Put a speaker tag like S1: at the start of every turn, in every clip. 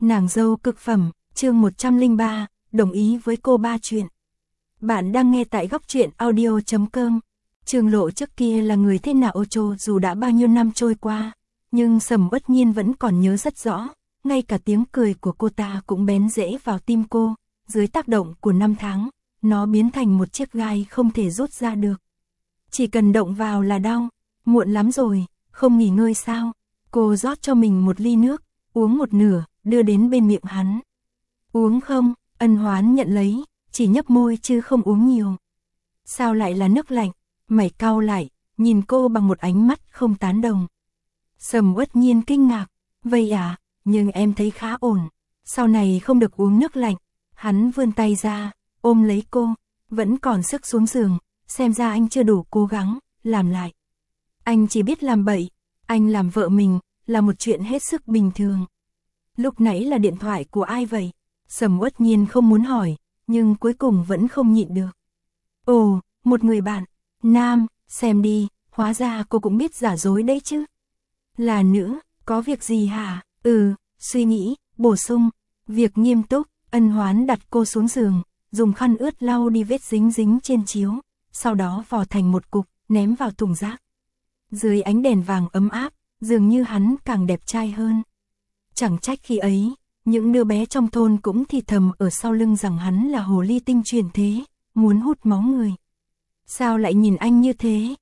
S1: Nàng dâu cực phẩm, chương 103, đồng ý với cô ba chuyện. Bạn đang nghe tại góc truyện audio.com. Trường Lộ trước kia là người thế nào dù đã bao nhiêu năm trôi qua, nhưng Sầm Uất Nhiên vẫn còn nhớ rất rõ, ngay cả tiếng cười của cô ta cũng bén rễ vào tim cô, dưới tác động của năm tháng, nó biến thành một chiếc gai không thể rút ra được. Chỉ cần động vào là đau, muộn lắm rồi, không nghỉ ngơi sao? Cô rót cho mình một ly nước, uống một nửa, đưa đến bên miệng hắn. Uống không? Ân Hoán nhận lấy, chỉ nhấp môi chứ không uống nhiều. Sao lại là nước lạnh? Mày cau lại, nhìn cô bằng một ánh mắt không tán đồng. Sầm Uất Nhiên kinh ngạc, vậy à, nhưng em thấy khá ổn, sau này không được uống nước lạnh. Hắn vươn tay ra, ôm lấy cô, vẫn còn sức xuống giường, xem ra anh chưa đủ cố gắng, làm lại. Anh chỉ biết làm bậy, anh làm vợ mình, là một chuyện hết sức bình thường. Lúc nãy là điện thoại của ai vậy? Sầm Uất Nhiên không muốn hỏi, nhưng cuối cùng vẫn không nhịn được. Ồ, một người bạn, nam, xem đi, hóa ra cô cũng biết giả dối đấy chứ. Là nữ, có việc gì hả? Suy nghĩ, bổ sung, việc nghiêm túc. Ân Hoán đặt cô xuống giường, dùng khăn ướt lau đi vết dính dính trên chiếu, sau đó vò thành một cục, ném vào thùng rác. Dưới ánh đèn vàng ấm áp, dường như hắn càng đẹp trai hơn. Chẳng trách khi ấy, những đứa bé trong thôn cũng thì thầm ở sau lưng rằng hắn là hồ ly tinh truyền thế, muốn hút máu người. Sao lại nhìn anh như thế?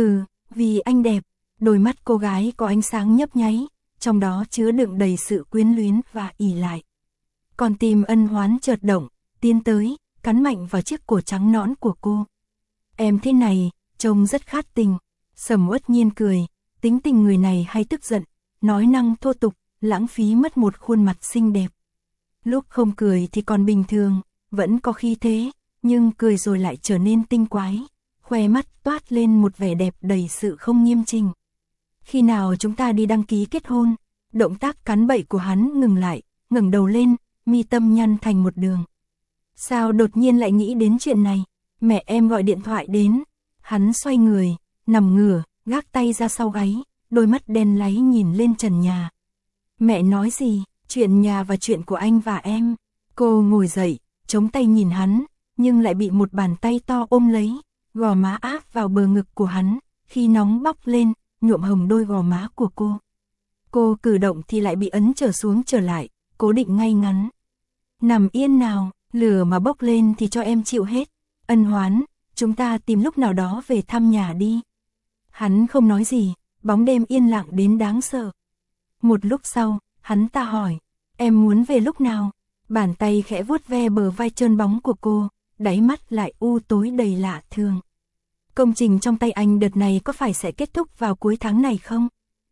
S1: Vì anh đẹp. Đôi mắt cô gái có ánh sáng nhấp nháy, trong đó chứa đựng đầy sự quyến luyến và ỷ lại. Còn tim Ân Hoán chợt động, tiến tới, cắn mạnh vào chiếc cổ trắng nõn của cô. Em thế này, trông rất khát tình. Sầm Uất Nhiên cười, tính tình người này hay tức giận, nói năng thô tục, lãng phí mất một khuôn mặt xinh đẹp. Lúc không cười thì còn bình thường, vẫn có khí thế, nhưng cười rồi lại trở nên tinh quái, khoe mắt toát lên một vẻ đẹp đầy sự không nghiêm chỉnh. Khi nào chúng ta đi đăng ký kết hôn? Động tác cắn bậy của hắn ngừng lại, ngẩng đầu lên, mi tâm nhăn thành một đường. Sao đột nhiên lại nghĩ đến chuyện này? Mẹ em gọi điện thoại đến. Hắn xoay người, nằm ngửa, gác tay ra sau gáy, đôi mắt đen láy nhìn lên trần nhà. Mẹ nói gì? Chuyện nhà và chuyện của anh và em. Cô ngồi dậy, chống tay nhìn hắn, nhưng lại bị một bàn tay to ôm lấy, gò má áp vào bờ ngực của hắn, khi nóng bốc lên, nhuộm hồng đôi gò má của cô. Cô cử động thì lại bị ấn trở xuống trở lại, cố định ngay ngắn. Nằm yên nào, lửa mà bốc lên thì cho em chịu hết. Ân Hoán, chúng ta tìm lúc nào đó về thăm nhà đi. Hắn không nói gì, bóng đêm yên lặng đến đáng sợ. Một lúc sau, hắn ta hỏi, em muốn về lúc nào? Bàn tay khẽ vuốt ve bờ vai trơn bóng của cô, đáy mắt lại u tối đầy lạ thường. Công trình trong tay anh đợt này có phải sẽ kết thúc vào cuối tháng này không?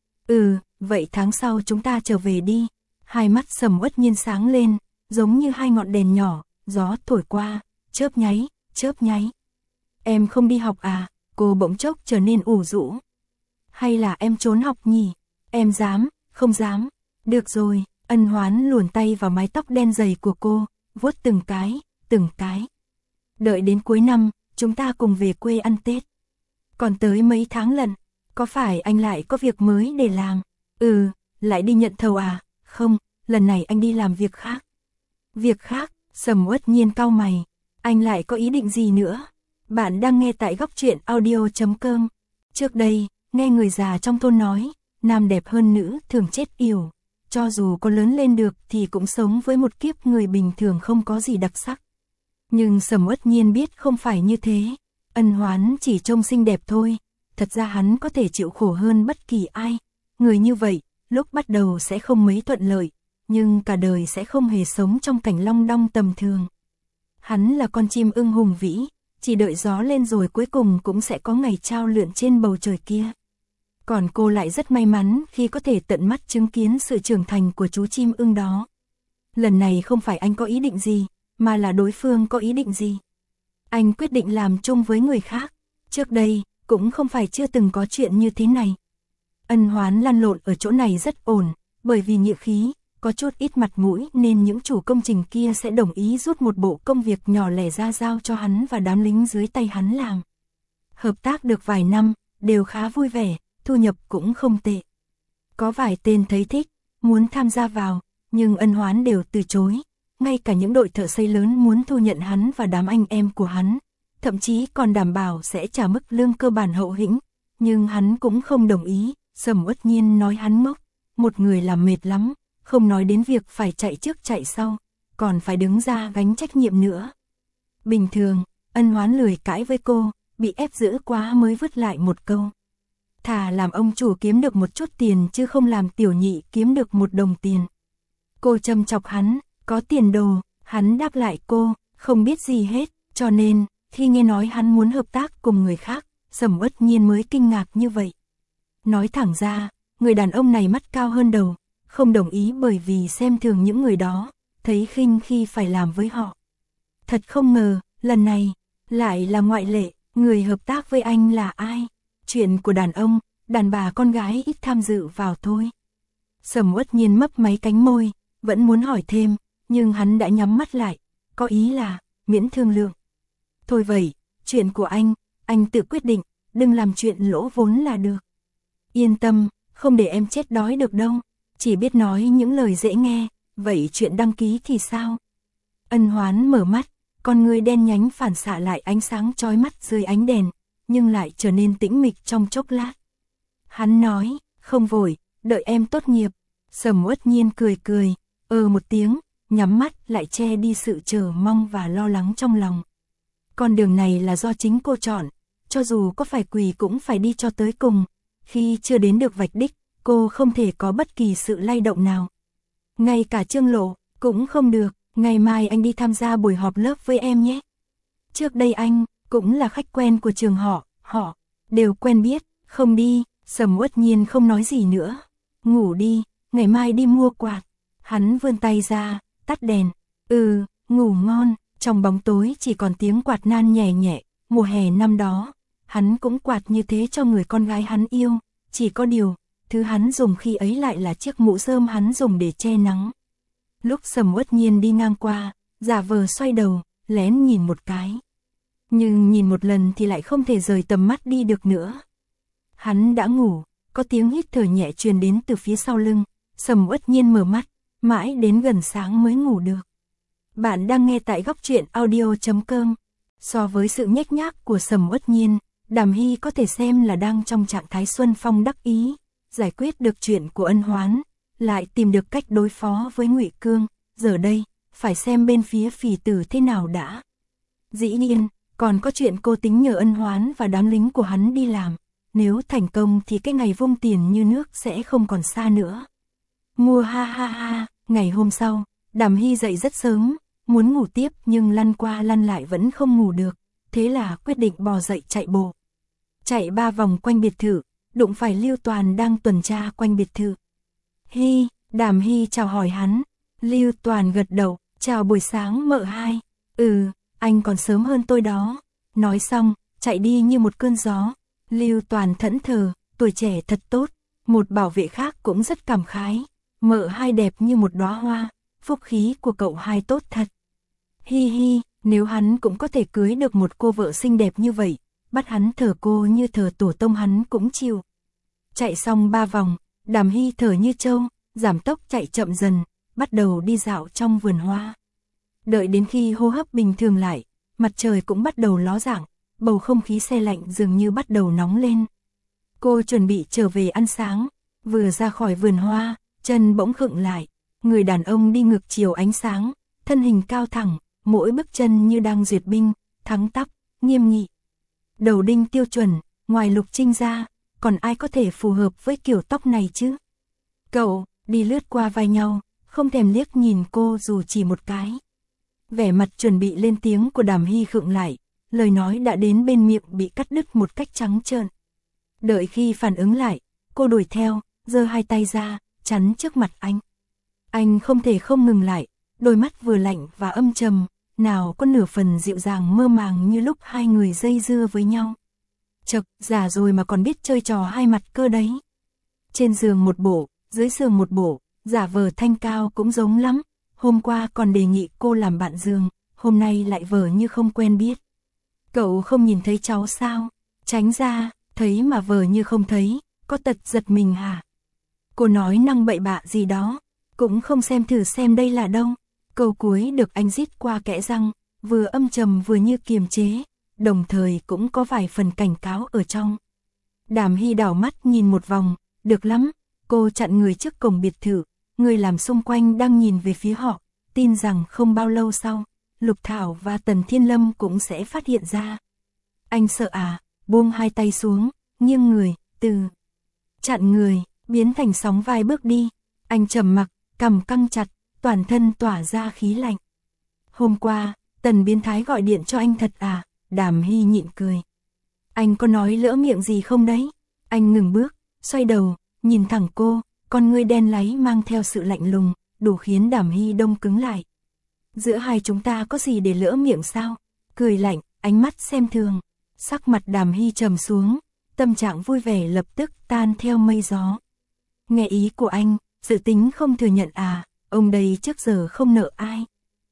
S1: Vậy tháng sau chúng ta trở về đi. Hai mắt Sầm Uất Nhiên sáng lên, giống như hai ngọn đèn nhỏ, gió thổi qua, chớp nháy, chớp nháy. Em không đi học à? Cô bỗng chốc trở nên ủ rũ. Hay là em trốn học nhỉ? Em dám, không dám. Được rồi, Ân Hoán luồn tay vào mái tóc đen dày của cô, vuốt từng cái, từng cái. Đợi đến cuối năm, chúng ta cùng về quê ăn Tết. Còn tới mấy tháng lận, có phải anh lại có việc mới để làm? Lại đi nhận thầu à? Không, lần này anh đi làm việc khác. Việc khác? Sầm Uất Nhiên cau mày. Anh lại có ý định gì nữa? Bạn đang nghe tại góc truyện audio.com. Trước đây, nghe người già trong thôn nói, nam đẹp hơn nữ thường chết yểu. Cho dù có lớn lên được thì cũng sống với một kiếp người bình thường không có gì đặc sắc. Nhưng Sầm Uất Nhiên biết không phải như thế. Ân Hoán chỉ trông xinh đẹp thôi. Thật ra hắn có thể chịu khổ hơn bất kỳ ai. Người như vậy, lúc bắt đầu sẽ không mấy thuận lợi, nhưng cả đời sẽ không hề sống trong cảnh long đong tầm thường. Hắn là con chim ưng hùng vĩ, chỉ đợi gió lên rồi cuối cùng cũng sẽ có ngày trao lượn trên bầu trời kia. Còn cô lại rất may mắn khi có thể tận mắt chứng kiến sự trưởng thành của chú chim ưng đó. Lần này không phải anh có ý định gì, mà là đối phương có ý định gì. Anh quyết định làm chung với người khác. Trước đây, cũng không phải chưa từng có chuyện như thế này. Ân Hoán lăn lộn ở chỗ này rất ổn, bởi vì nghĩa khí, có chút ít mặt mũi nên những chủ công trình kia sẽ đồng ý rút một bộ công việc nhỏ lẻ ra giao cho hắn và đám lính dưới tay hắn làm. Hợp tác được vài năm, đều khá vui vẻ, thu nhập cũng không tệ. Có vài tên thấy thích, muốn tham gia vào, nhưng Ân Hoán đều từ chối. Ngay cả những đội thợ xây lớn muốn thu nhận hắn và đám anh em của hắn, thậm chí còn đảm bảo sẽ trả mức lương cơ bản hậu hĩnh, nhưng hắn cũng không đồng ý. Sầm Uất Nhiên nói hắn ngốc, một người làm mệt lắm, không nói đến việc phải chạy trước chạy sau, còn phải đứng ra gánh trách nhiệm nữa. Bình thường, Ân Hoán lười cãi với cô, bị ép giữ quá mới vứt lại một câu. Thà làm ông chủ kiếm được một chút tiền chứ không làm tiểu nhị kiếm được một đồng tiền. Cô châm chọc hắn, có tiền đồ, hắn đáp lại cô, không biết gì hết, cho nên, khi nghe nói hắn muốn hợp tác cùng người khác, Sầm Uất Nhiên mới kinh ngạc như vậy. Nói thẳng ra, người đàn ông này mắt cao hơn đầu, không đồng ý bởi vì xem thường những người đó, thấy khinh khi phải làm với họ. Thật không ngờ, lần này, lại là ngoại lệ, người hợp tác với anh là ai? Chuyện của đàn ông, đàn bà con gái ít tham dự vào thôi. Sầm Uất Nhiên mấp máy cánh môi, vẫn muốn hỏi thêm, nhưng hắn đã nhắm mắt lại, có ý là, miễn thương lượng. Thôi vậy, chuyện của anh tự quyết định, đừng làm chuyện lỗ vốn là được. Yên tâm, không để em chết đói được đâu, chỉ biết nói những lời dễ nghe, vậy chuyện đăng ký thì sao? Ân Hoán mở mắt, con người đen nhánh phản xạ lại ánh sáng chói mắt dưới ánh đèn, nhưng lại trở nên tĩnh mịch trong chốc lát. Hắn nói, không vội, đợi em tốt nghiệp. Sầm Uất Nhiên cười cười, một tiếng, nhắm mắt lại che đi sự chờ mong và lo lắng trong lòng. Con đường này là do chính cô chọn, cho dù có phải quỳ cũng phải đi cho tới cùng. Khi chưa đến được vạch đích, cô không thể có bất kỳ sự lay động nào. Ngay cả Trương Lộ, cũng không được, ngày mai anh đi tham gia buổi họp lớp với em nhé. Trước đây anh, cũng là khách quen của trường họ đều quen biết, không đi. Sầm Uất Nhiên không nói gì nữa. Ngủ đi, ngày mai đi mua quạt. Hắn vươn tay ra, tắt đèn. Ngủ ngon. Trong bóng tối chỉ còn tiếng quạt nan nhẹ nhẹ. Mùa hè năm đó, hắn cũng quạt như thế cho người con gái hắn yêu. Chỉ có điều, thứ hắn dùng khi ấy lại là chiếc mũ rơm hắn dùng để che nắng. Lúc Sầm Uất Nhiên đi ngang qua, giả vờ xoay đầu, lén nhìn một cái. Nhưng nhìn một lần thì lại không thể rời tầm mắt đi được nữa. Hắn đã ngủ, có tiếng hít thở nhẹ truyền đến từ phía sau lưng. Sầm Uất Nhiên mở mắt, mãi đến gần sáng mới ngủ được. Bạn đang nghe tại Góc Truyện Audio.com. So với sự nhếch nhác của Sầm Uất Nhiên, Đàm Hy có thể xem là đang trong trạng thái xuân phong đắc ý, giải quyết được chuyện của Ân Hoán, lại tìm được cách đối phó với Ngụy Cương. Giờ đây, phải xem bên phía Phỉ Tử thế nào đã. Dĩ nhiên, còn có chuyện cô tính nhờ Ân Hoán và đám lính của hắn đi làm. Nếu thành công thì cái ngày vung tiền như nước sẽ không còn xa nữa. Mua ha, ngày hôm sau, Đàm Hy dậy rất sớm, muốn ngủ tiếp nhưng lăn qua lăn lại vẫn không ngủ được, thế là quyết định bò dậy chạy bộ. Chạy 3 vòng quanh biệt thự, đụng phải Lưu Toàn đang tuần tra quanh biệt thự. Đàm Hy chào hỏi hắn, Lưu Toàn gật đầu, chào buổi sáng mợ hai. Anh còn sớm hơn tôi đó. Nói xong, chạy đi như một cơn gió. Lưu Toàn thẫn thờ, tuổi trẻ thật tốt. Một bảo vệ khác cũng rất cảm khái. Mợ hai đẹp như một đóa hoa, phúc khí của cậu hai tốt thật. Nếu hắn cũng có thể cưới được một cô vợ xinh đẹp như vậy, bắt hắn thờ cô như thờ tổ tông hắn cũng chịu. Chạy xong 3 vòng, Đàm Hy thở như trâu, giảm tốc chạy chậm dần, bắt đầu đi dạo trong vườn hoa. Đợi đến khi hô hấp bình thường lại, mặt trời cũng bắt đầu ló dạng, bầu không khí se lạnh dường như bắt đầu nóng lên. Cô chuẩn bị trở về ăn sáng, vừa ra khỏi vườn hoa, chân bỗng khựng lại. Người đàn ông đi ngược chiều ánh sáng, thân hình cao thẳng, mỗi bước chân như đang duyệt binh, thẳng tắp, nghiêm nghị. Đầu đinh tiêu chuẩn, ngoài Lục Trinh ra, còn ai có thể phù hợp với kiểu tóc này chứ? Cậu, đi lướt qua vai nhau, không thèm liếc nhìn cô dù chỉ một cái. Vẻ mặt chuẩn bị lên tiếng của Đàm Hy khựng lại, lời nói đã đến bên miệng bị cắt đứt một cách trắng trợn. Đợi khi phản ứng lại, cô đuổi theo, giơ hai tay ra, chắn trước mặt anh. Anh không thể không ngừng lại, đôi mắt vừa lạnh và âm trầm, nào có nửa phần dịu dàng mơ màng như lúc hai người dây dưa với nhau. Chậc, già rồi mà còn biết chơi trò hai mặt cơ đấy. Trên giường một bộ, dưới giường một bộ, giả vờ thanh cao cũng giống lắm. Hôm qua còn đề nghị cô làm bạn giường, hôm nay lại vờ như không quen biết. Cậu không nhìn thấy cháu sao? Tránh ra, thấy mà vờ như không thấy, có tật giật mình hả? Cô nói năng bậy bạ gì đó. cũng không xem thử xem đây là đâu. Câu cuối được anh rít qua kẽ răng, vừa âm trầm vừa như kiềm chế, đồng thời cũng có vài phần cảnh cáo ở trong. Đàm Hy đảo mắt nhìn một vòng, được lắm, cô chặn người trước cổng biệt thự, người làm xung quanh đang nhìn về phía họ, tin rằng không bao lâu sau, Lục Thảo và Tần Thiên Lâm cũng sẽ phát hiện ra. Anh sợ à, buông hai tay xuống, nghiêng người, từ chặn người, biến thành sóng vai bước đi. Anh trầm mặc, cằm căng chặt, toàn thân tỏa ra khí lạnh. Hôm qua, Tần biến thái gọi điện cho anh thật à? Đàm Hy nhịn cười. Anh có nói lỡ miệng gì không đấy? Anh ngừng bước, xoay đầu, nhìn thẳng cô, con ngươi đen láy mang theo sự lạnh lùng, đủ khiến Đàm Hy đông cứng lại. Giữa hai chúng ta có gì để lỡ miệng sao? Cười lạnh, ánh mắt xem thường. Sắc mặt Đàm Hy trầm xuống, tâm trạng vui vẻ lập tức tan theo mây gió. Nghe ý của anh, dự tính không thừa nhận à? Ông đây trước giờ không nợ ai.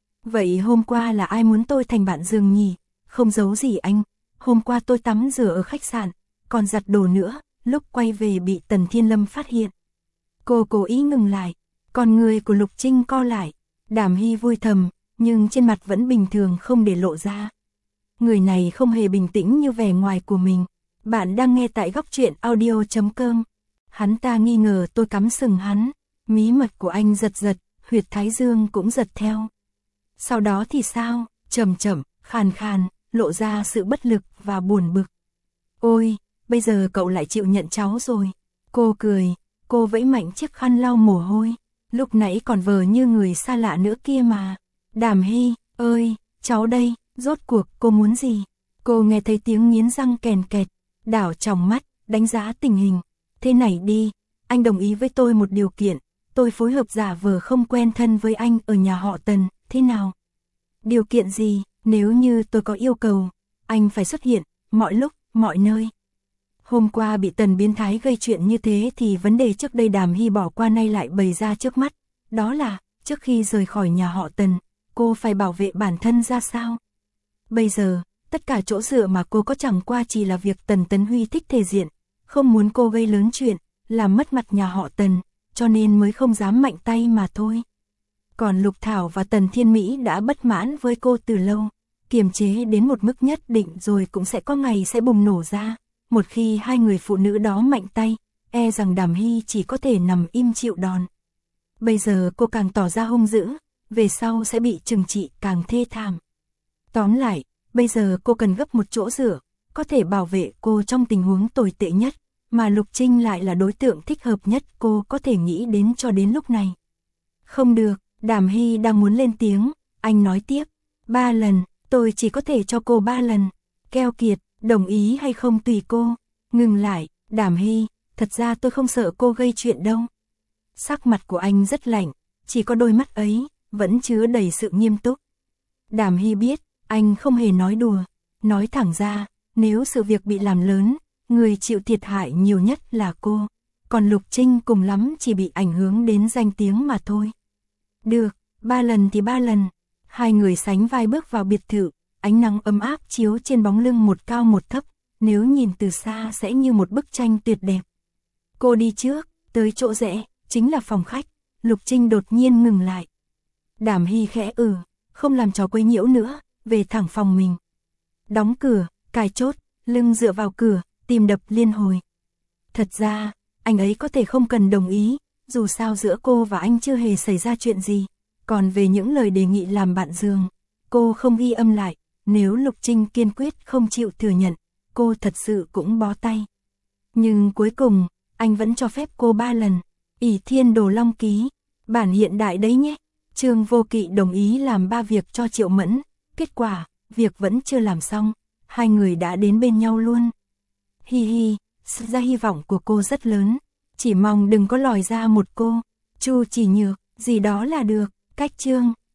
S1: Vậy hôm qua là ai muốn tôi thành bạn giường nhỉ? Không giấu gì anh, hôm qua tôi tắm rửa ở khách sạn, còn giặt đồ nữa, lúc quay về bị Tần Thiên Lâm phát hiện. Cô cố ý ngừng lại, con người của Lục Trinh co lại, Đàm Hy vui thầm, nhưng trên mặt vẫn bình thường không để lộ ra. Người này không hề bình tĩnh như vẻ ngoài của mình. Bạn đang nghe tại Góc Truyện Audio.com. Hắn ta nghi ngờ tôi cắm sừng hắn, mí mật của anh giật giật, huyệt thái dương cũng giật theo. Sau đó thì sao? Chậm chậm, khàn khàn, lộ ra sự bất lực và buồn bực. Ôi, bây giờ cậu lại chịu nhận cháu rồi. Cô cười, cô vẫy mạnh chiếc khăn lau mồ hôi. Lúc nãy còn vờ như người xa lạ nữa kia mà. Đàm Hy, ơi, cháu đây, rốt cuộc cô muốn gì? Cô nghe thấy tiếng nghiến răng kèn kẹt, đảo tròng mắt, đánh giá tình hình. Thế này đi, anh đồng ý với tôi một điều kiện, tôi phối hợp giả vờ không quen thân với anh ở nhà họ Tần, thế nào? Điều kiện gì? Nếu như tôi có yêu cầu, anh phải xuất hiện, mọi lúc, mọi nơi. Hôm qua bị Tần biến thái gây chuyện như thế thì vấn đề trước đây Đàm Hy bỏ qua nay lại bày ra trước mắt. Đó là, trước khi rời khỏi nhà họ Tần, cô phải bảo vệ bản thân ra sao? Bây giờ, tất cả chỗ dựa mà cô có chẳng qua chỉ là việc Tần Tấn Huy thích thể diện, không muốn cô gây lớn chuyện, làm mất mặt nhà họ Tần, cho nên mới không dám mạnh tay mà thôi. Còn Lục Thảo và Tần Thiên Mỹ đã bất mãn với cô từ lâu, kiềm chế đến một mức nhất định rồi cũng sẽ có ngày sẽ bùng nổ ra. Một khi hai người phụ nữ đó mạnh tay, e rằng Đàm Hy chỉ có thể nằm im chịu đòn. Bây giờ cô càng tỏ ra hung dữ, về sau sẽ bị trừng trị càng thê thảm. Tóm lại, bây giờ cô cần gấp một chỗ dựa, có thể bảo vệ cô trong tình huống tồi tệ nhất, mà Lục Trinh lại là đối tượng thích hợp nhất cô có thể nghĩ đến cho đến lúc này. Không được, Đàm Hy đang muốn lên tiếng, anh nói tiếp, 3 lần, tôi chỉ có thể cho cô 3 lần, keo kiệt, đồng ý hay không tùy cô. Ngừng lại, Đàm Hy, thật ra tôi không sợ cô gây chuyện đâu. Sắc mặt của anh rất lạnh, chỉ có đôi mắt ấy, vẫn chứa đầy sự nghiêm túc. Đàm Hy biết, anh không hề nói đùa, nói thẳng ra, nếu sự việc bị làm lớn, người chịu thiệt hại nhiều nhất là cô, còn Lục Trinh cùng lắm chỉ bị ảnh hưởng đến danh tiếng mà thôi. Được, 3 lần thì 3 lần. Hai người sánh vai bước vào biệt thự, ánh nắng ấm áp chiếu trên bóng lưng một cao một thấp, nếu nhìn từ xa sẽ như một bức tranh tuyệt đẹp. Cô đi trước, tới chỗ rẽ, chính là phòng khách, Lục Trinh đột nhiên ngừng lại. Đàm Hy khẽ không làm trò quấy nhiễu nữa, về thẳng phòng mình. Đóng cửa, cài chốt, lưng dựa vào cửa, tim đập liên hồi. Thật ra, anh ấy có thể không cần đồng ý, dù sao giữa cô và anh chưa hề xảy ra chuyện gì. Còn về những lời đề nghị làm bạn giường, cô không ghi âm lại, nếu Lục Trinh kiên quyết không chịu thừa nhận, cô thật sự cũng bó tay. Nhưng cuối cùng, anh vẫn cho phép cô 3 lần. ỷ Thiên Đồ Long ký, bản hiện đại đấy nhé. Trương Vô Kỵ đồng ý làm 3 việc cho Triệu Mẫn, kết quả, việc vẫn chưa làm xong, hai người đã đến bên nhau luôn. Hi hi, thực ra hy vọng của cô rất lớn, chỉ mong đừng có lòi ra một cô, Chu Chỉ Nhược, gì đó là được. Cách chương